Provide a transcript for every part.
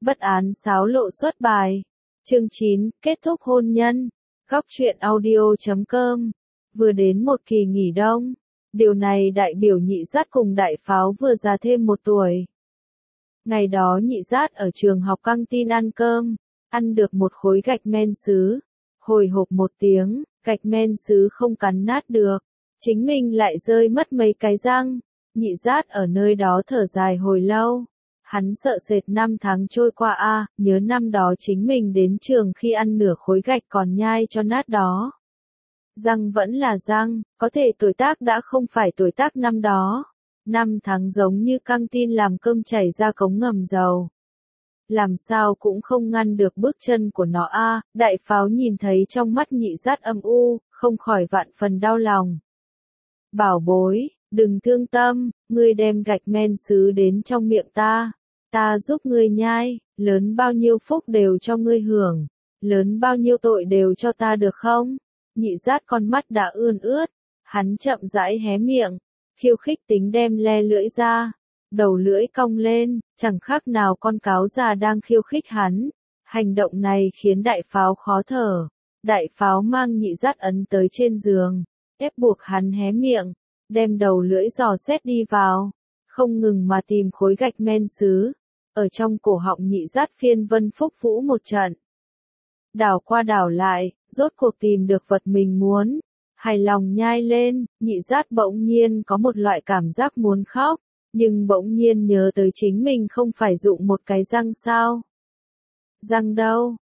Bất án xáo lộ xuất bài. Chương 9, kết thúc hôn nhân. Góc truyện audio.com. Vừa đến một kỳ nghỉ đông. Điều này đại biểu Nhị Dát cùng Đại Pháo vừa già thêm 1 tuổi. Ngày đó Nhị Dát ở trường học căng tin ăn cơm, ăn được một khối gạch men sứ. Hồi hộp một tiếng, gạch men sứ không cắn nát được. Chính mình lại rơi mất mấy cái răng. Nhị Dát ở nơi đó thở dài hồi lâu. Hắn sợ sệt 5 tháng trôi qua nhớ năm đó chính mình đến trường khi ăn nửa khối gạch còn nhai cho nát đó. Răng vẫn là răng, có thể tuổi tác đã không phải tuổi tác năm đó. 5 tháng giống như căng tin làm cơm chảy ra cống ngầm dầu. Làm sao cũng không ngăn được bước chân của nó Đại Pháo nhìn thấy trong mắt Nhị Dát âm u, không khỏi vạn phần đau lòng. Bảo bối, đừng thương tâm, ngươi đem gạch men sứ đến trong miệng ta giúp ngươi nhai, lớn bao nhiêu phúc đều cho ngươi hưởng, lớn bao nhiêu tội đều cho ta được không? Nhị Dát con mắt đã ươn ướt, hắn chậm rãi hé miệng, khiêu khích tính đem le lưỡi ra, đầu lưỡi cong lên, chẳng khác nào con cáo già đang khiêu khích hắn. Hành động này khiến Đại Pháo khó thở. Đại Pháo mang Nhị Dát ấn tới trên giường, ép buộc hắn hé miệng, đem đầu lưỡi dò xét đi vào, không ngừng mà tìm khối gạch men sứ. Ở trong cổ họng Nhị Dát phiên vân phúc vũ một trận. Đảo qua đảo lại, rốt cuộc tìm được vật mình muốn. Hài lòng nhai lên, Nhị Dát bỗng nhiên có một loại cảm giác muốn khóc, nhưng bỗng nhiên nhớ tới chính mình không phải dụng một cái răng sao. Răng đâu,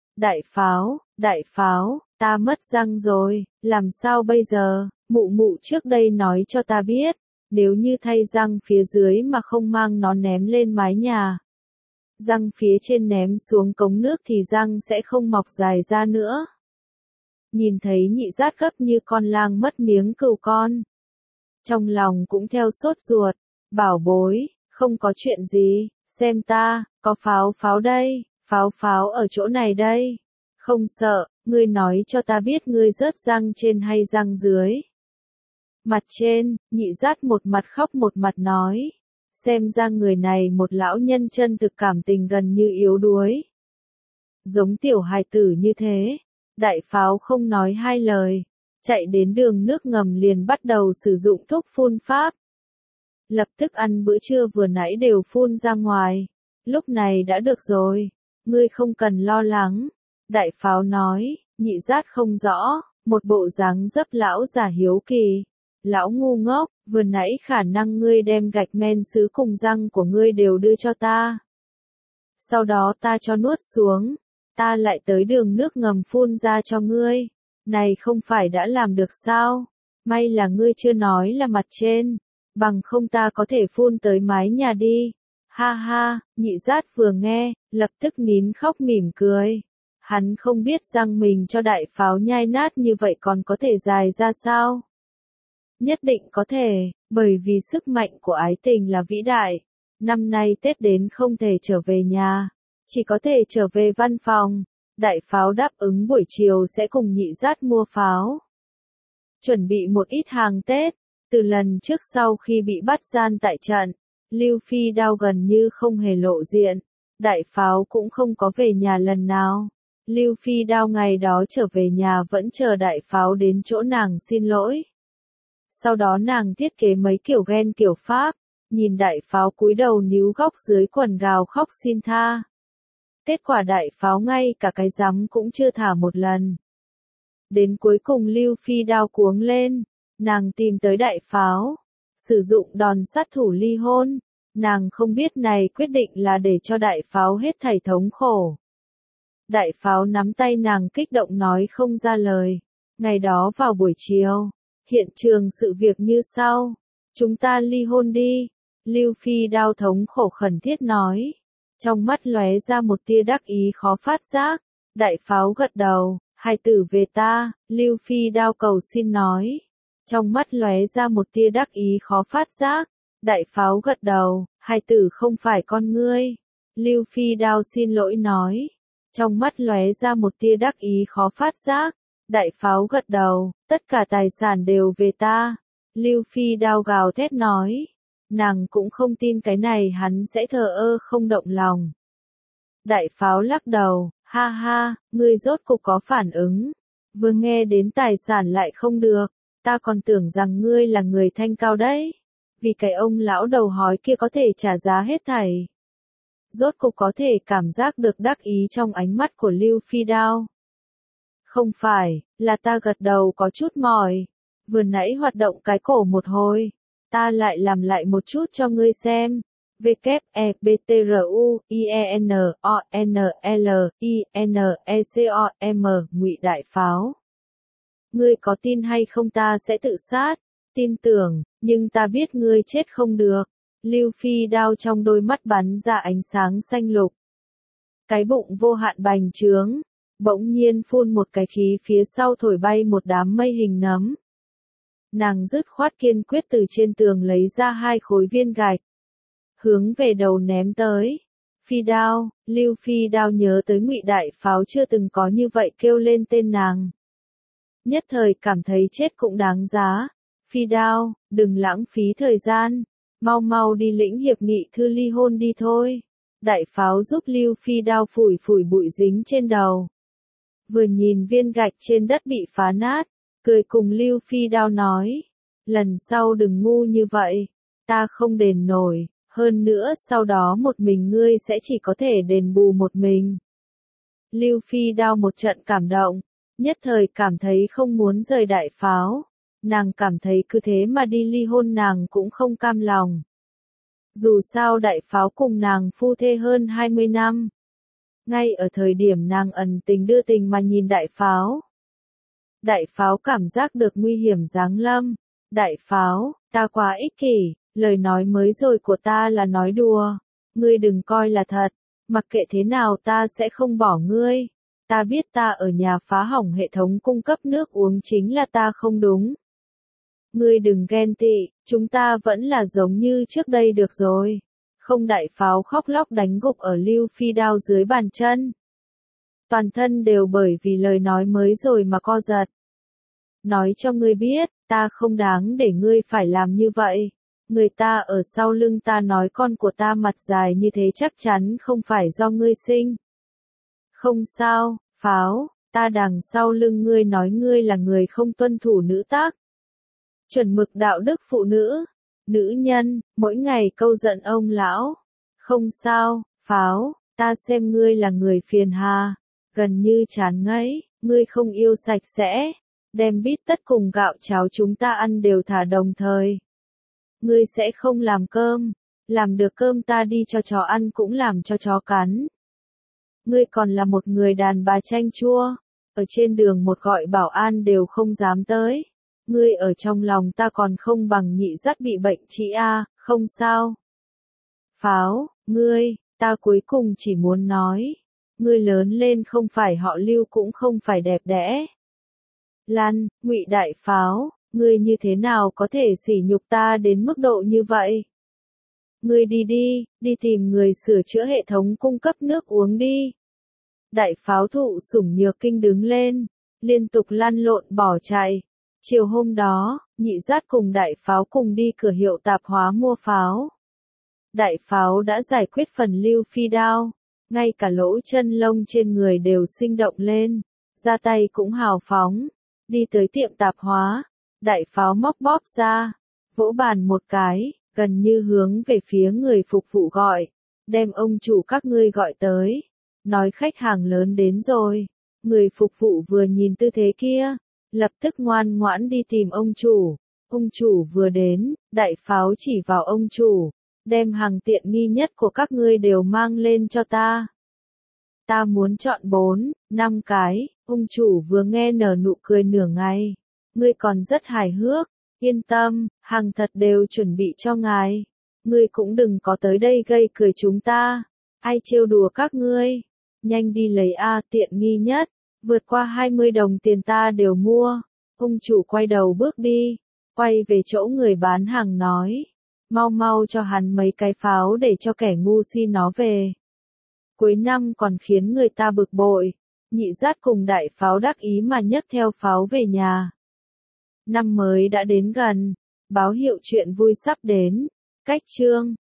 Đại Pháo, ta mất răng rồi, làm sao bây giờ, mụ trước đây nói cho ta biết, nếu như thay răng phía dưới mà không mang nó ném lên mái nhà. Răng phía trên ném xuống cống nước thì răng sẽ không mọc dài ra nữa. Nhìn thấy Nhị Dát gấp như con lang mất miếng cừu con. Trong lòng cũng theo sốt ruột, bảo bối, không có chuyện gì, xem ta, có Pháo đây, Pháo ở chỗ này đây. Không sợ, ngươi nói cho ta biết ngươi rớt răng trên hay răng dưới. Mặt trên, Nhị Dát một mặt khóc một mặt nói. Xem ra người này một lão nhân chân thực cảm tình gần như yếu đuối. Giống tiểu hài tử như thế. Đại Pháo không nói hai lời. Chạy đến đường nước ngầm liền bắt đầu sử dụng thuốc phun pháp. Lập tức ăn bữa trưa vừa nãy đều phun ra ngoài. Lúc này đã được rồi. Ngươi không cần lo lắng. Đại Pháo nói, Nhị Dát không rõ, một bộ dáng dấp lão già hiếu kỳ. Lão ngu ngốc, vừa nãy khả năng ngươi đem gạch men sứ cùng răng của ngươi đều đưa cho ta. Sau đó ta cho nuốt xuống, ta lại tới đường nước ngầm phun ra cho ngươi. Này không phải đã làm được sao? May là ngươi chưa nói là mặt trên, bằng không ta có thể phun tới mái nhà đi. Ha ha, Nhị Dát vừa nghe, lập tức nín khóc mỉm cười. Hắn không biết răng mình cho Đại Pháo nhai nát như vậy còn có thể dài ra sao? Nhất định có thể, bởi vì sức mạnh của ái tình là vĩ đại. Năm nay Tết đến không thể trở về nhà, chỉ có thể trở về văn phòng. Đại Pháo đáp ứng buổi chiều sẽ cùng Nhị Dát mua pháo. Chuẩn bị một ít hàng Tết. Từ lần trước sau khi bị bắt gian tại trận, Lưu Phi Đao gần như không hề lộ diện. Đại Pháo cũng không có về nhà lần nào. Lưu Phi Đao ngày đó trở về nhà vẫn chờ Đại Pháo đến chỗ nàng xin lỗi. Sau đó nàng thiết kế mấy kiểu ghen kiểu Pháp, nhìn Đại Pháo cúi đầu níu góc dưới quần gào khóc xin tha. Kết quả Đại Pháo ngay cả cái rắm cũng chưa thả một lần. Đến cuối cùng Lưu Phi Đao cuống lên, nàng tìm tới Đại Pháo, sử dụng đòn sát thủ ly hôn. Nàng không biết này quyết định là để cho Đại Pháo hết thảy thống khổ. Đại Pháo nắm tay nàng kích động nói không ra lời. Ngày đó vào buổi chiều, hiện trường sự việc như sau. Chúng ta ly hôn đi. Lưu Phi Đao thống khổ khẩn thiết nói. Trong mắt lóe ra một tia đắc ý khó phát giác. Đại Pháo gật đầu. Hài tử về ta. Lưu Phi Đao cầu xin nói. Trong mắt lóe ra một tia đắc ý khó phát giác. Đại Pháo gật đầu. Hài tử không phải con ngươi. Lưu Phi Đao xin lỗi nói. Trong mắt lóe ra một tia đắc ý khó phát giác. Đại Pháo gật đầu, tất cả tài sản đều về ta. Lưu Phi Đao gào thét nói. Nàng cũng không tin cái này hắn sẽ thờ ơ không động lòng. Đại pháo lắc đầu, ha ha, ngươi rốt cục có phản ứng. Vừa nghe đến tài sản lại không được, ta còn tưởng rằng ngươi là người thanh cao đấy. Vì cái ông lão đầu hói kia có thể trả giá hết thảy. Rốt cục có thể cảm giác được đắc ý trong ánh mắt của Lưu Phi Đao. Không phải, là ta gật đầu có chút mỏi. Vừa nãy hoạt động cái cổ một hồi, ta lại làm lại một chút cho ngươi xem. W-E-B-T-R-U-I-E-N-O-N-L-I-N-E-C-O-M Ngụy Đại Pháo. Ngươi có tin hay không ta sẽ tự sát? Tin tưởng, nhưng ta biết ngươi chết không được. Lưu Phi Đao trong đôi mắt bắn ra ánh sáng xanh lục. Cái bụng vô hạn bành trướng, bỗng nhiên phun một cái khí phía sau thổi bay một đám mây hình nấm. Nàng dứt khoát kiên quyết từ trên tường lấy ra 2 khối viên gạch, hướng về đầu ném tới. Phi Đao, Lưu Phi Đao nhớ tới Ngụy Đại Pháo chưa từng có như vậy kêu lên tên nàng. Nhất thời cảm thấy chết cũng đáng giá. Phi Đao, đừng lãng phí thời gian, mau mau đi lĩnh hiệp nghị thư ly hôn đi thôi. Đại Pháo giúp Lưu Phi Đao phủi phủi bụi dính trên đầu. Vừa nhìn viên gạch trên đất bị phá nát, cười cùng Lưu Phi Đao nói, lần sau đừng ngu như vậy, ta không đền nổi, hơn nữa sau đó một mình ngươi sẽ chỉ có thể đền bù một mình. Lưu Phi Đao một trận cảm động, nhất thời cảm thấy không muốn rời Đại Pháo, nàng cảm thấy cứ thế mà đi ly hôn nàng cũng không cam lòng. Dù sao Đại Pháo cùng nàng phu thê hơn 20 năm. Ngay ở thời điểm nàng ẩn tình đưa tình mà nhìn Đại Pháo. Đại Pháo cảm giác được nguy hiểm giáng lâm. Đại Pháo, ta quá ích kỷ, lời nói mới rồi của ta là nói đùa. Ngươi đừng coi là thật, mặc kệ thế nào ta sẽ không bỏ ngươi. Ta biết ta ở nhà phá hỏng hệ thống cung cấp nước uống chính là ta không đúng. Ngươi đừng ghen tị, chúng ta vẫn là giống như trước đây được rồi. Không. Đại Pháo khóc lóc đánh gục ở Lưu Phi Đao dưới bàn chân. Toàn thân đều bởi vì lời nói mới rồi mà co giật. Nói cho ngươi biết, ta không đáng để ngươi phải làm như vậy. Người ta ở sau lưng ta nói con của ta mặt dài như thế chắc chắn không phải do ngươi sinh. Không sao, Pháo, ta đằng sau lưng ngươi nói ngươi là người không tuân thủ nữ tác. Chuẩn mực đạo đức phụ nữ, nữ nhân, mỗi ngày câu giận ông lão. Không sao, Pháo, ta xem ngươi là người phiền hà, gần như chán ngấy, ngươi không yêu sạch sẽ, đem bít tất cùng gạo cháo chúng ta ăn đều thả đồng thời. Ngươi sẽ không làm cơm, làm được cơm ta đi cho chó ăn cũng làm cho chó cắn. Ngươi còn là một người đàn bà chanh chua, ở trên đường một gọi bảo an đều không dám tới. Ngươi ở trong lòng ta còn không bằng Nhị Dắt bị bệnh chị a, không sao. Pháo, ngươi, ta cuối cùng chỉ muốn nói, ngươi lớn lên không phải họ Lưu cũng không phải đẹp đẽ. Lan, Ngụy Đại Pháo, ngươi như thế nào có thể sỉ nhục ta đến mức độ như vậy? Ngươi đi tìm người sửa chữa hệ thống cung cấp nước uống đi. Đại Pháo thụ sủng nhược kinh đứng lên, liên tục lăn lộn bỏ chạy. Chiều hôm đó, Nhị Dắt cùng Đại Pháo cùng đi cửa hiệu tạp hóa mua pháo. Đại Pháo đã giải quyết phần Lưu Phi Đao, ngay cả lỗ chân lông trên người đều sinh động lên, ra tay cũng hào phóng. Đi tới tiệm tạp hóa, Đại Pháo móc bóp ra, vỗ bàn một cái, gần như hướng về phía người phục vụ gọi, đem ông chủ các ngươi gọi tới, nói khách hàng lớn đến rồi. Người phục vụ vừa nhìn tư thế kia, lập tức ngoan ngoãn đi tìm ông chủ. Ông chủ vừa đến, Đại Pháo chỉ vào ông chủ, đem hàng tiện nghi nhất của các ngươi đều mang lên cho ta. Ta muốn chọn 4, 5 cái. Ông chủ vừa nghe nở nụ cười nửa ngày. Ngươi còn rất hài hước, yên tâm, hàng thật đều chuẩn bị cho ngài. Ngươi cũng đừng có tới đây gây cười chúng ta. Ai trêu đùa các ngươi? Nhanh đi lấy a, tiện nghi nhất, vượt qua 20 đồng tiền ta đều mua. Ông chủ quay đầu bước đi, quay về chỗ người bán hàng nói, mau mau cho hắn mấy cái pháo để cho kẻ ngu si nó về. Cuối năm còn khiến người ta bực bội. Nhị Dắt cùng Đại Pháo đắc ý mà nhấc theo pháo về nhà. Năm mới đã đến gần, báo hiệu chuyện vui sắp đến. Cách chương